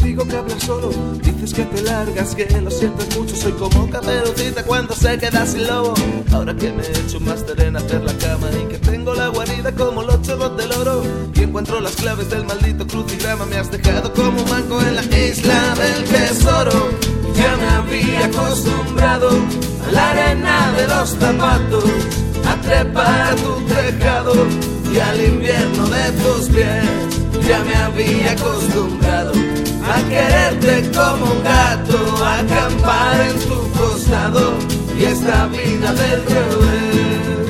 contigo que hablar solo. Dices que te largas, que lo sientes mucho. Soy como Caperucita cuando se queda sin lobo. Ahora que me he hecho un máster en hacer la cama y que tengo la guarida como los chorros del oro y encuentro las claves del maldito crucigrama, me has dejado como un manco en la isla del tesoro. Ya me había acostumbrado a la arena de los zapatos, a trepar a tu tejado y al invierno de tus pies. Ya me había acostumbrado a quererte como un gato, a acampar en tu costado y esta vida del revés.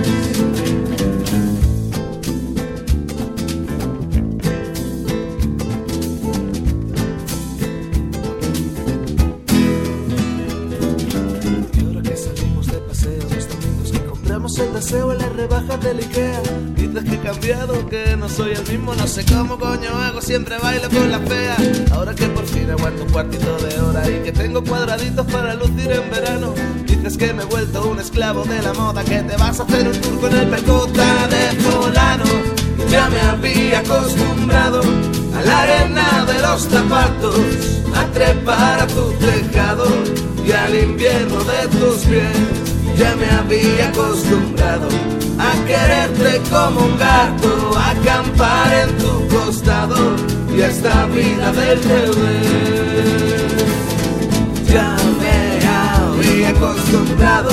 El deseo en las rebajas del Ikea. Dices que he cambiado, que no soy el mismo. No sé cómo coño hago, siempre bailo con la fea. Ahora que por fin aguanto un cuartito de hora y que tengo cuadraditos para lucir en verano. Dices que me he vuelto un esclavo de la moda, que te vas a hacer un tour con el Percuta de fulano. Ya me había acostumbrado a la arena de los zapatos, a trepar a tu tejado y al invierno de tus pies. Ya me había acostumbrado a quererte como un gato, a acampar en tu costado y a esta vida del revés. Ya me había acostumbrado,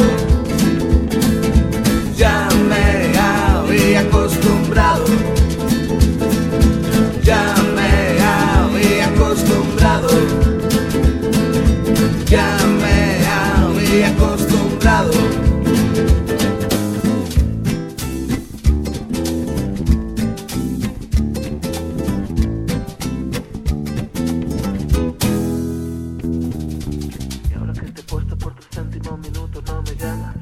ya me había acostumbrado, ya me había acostumbrado, ya me había acostumbrado. Y ahora que te he puesto por tus céntimos minutos no me llamas.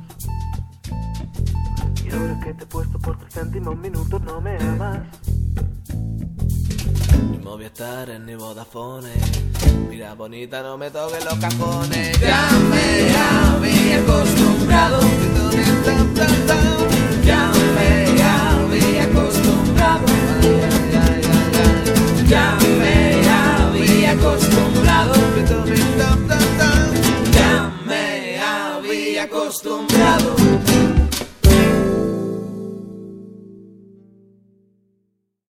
Y ahora que te he puesto por tus céntimos minutos no me amas. Ni Movistar ni Vodafone, mira bonita no me toques los cajones. Ya me había acostumbrado